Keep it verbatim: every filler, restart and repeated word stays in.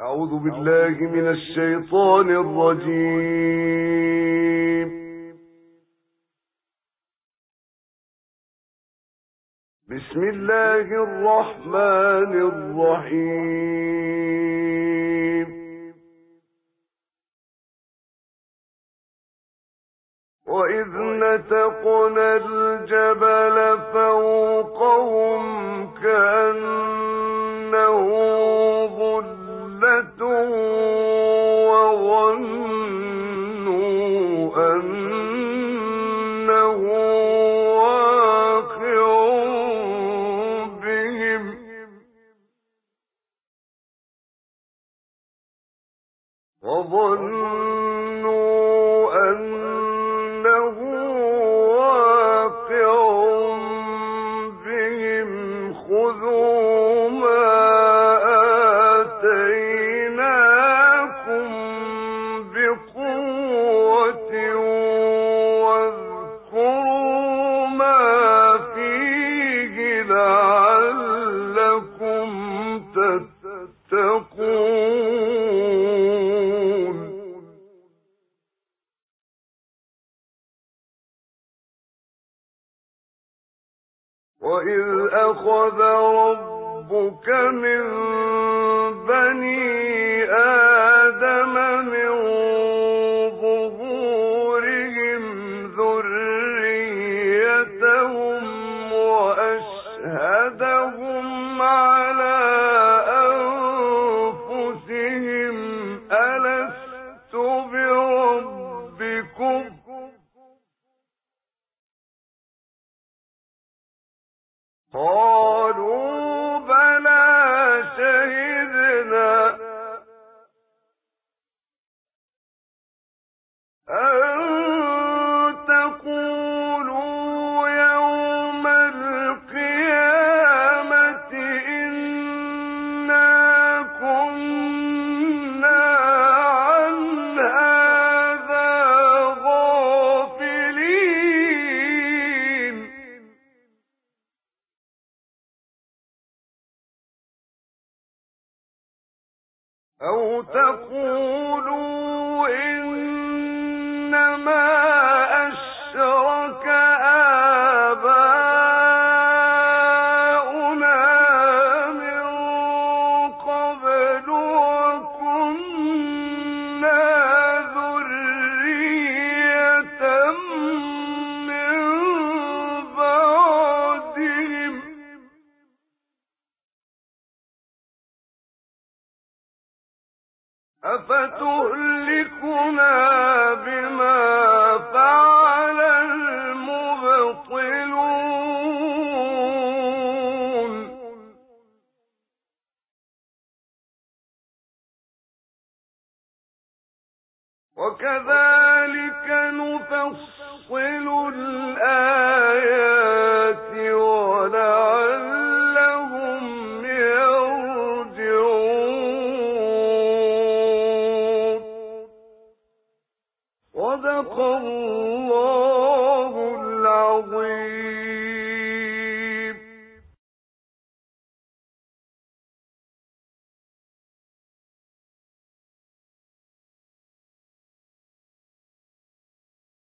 أعوذ بالله من الشيطان الرجيم. بسم الله الرحمن الرحيم. وإذ نتقنا الجبل فوقهم كأنه ظلة وظنوا أنه واقع بهم وظنوا أنه واقع بهم خذوا ما آتيناكم بقوة واذكروا ما فيه لعلكم تتقون. وإذ أخذ ربك من بني آدم من ظهورهم ذريتهم وأشهدهم على أنفسهم ألست بربكم قالوا بلى شهدنا أن تقولوا يوم القيامة إنا كنا عن هذا غافلين أو تقولوا إنما أشرك آباؤنا من قبل وكنا ذرية من بعدهم أفتهلكنا بما فعل المبطلون وكذلك نفصل الآيات ولعلهم يرجعون. صدق الله العظيم.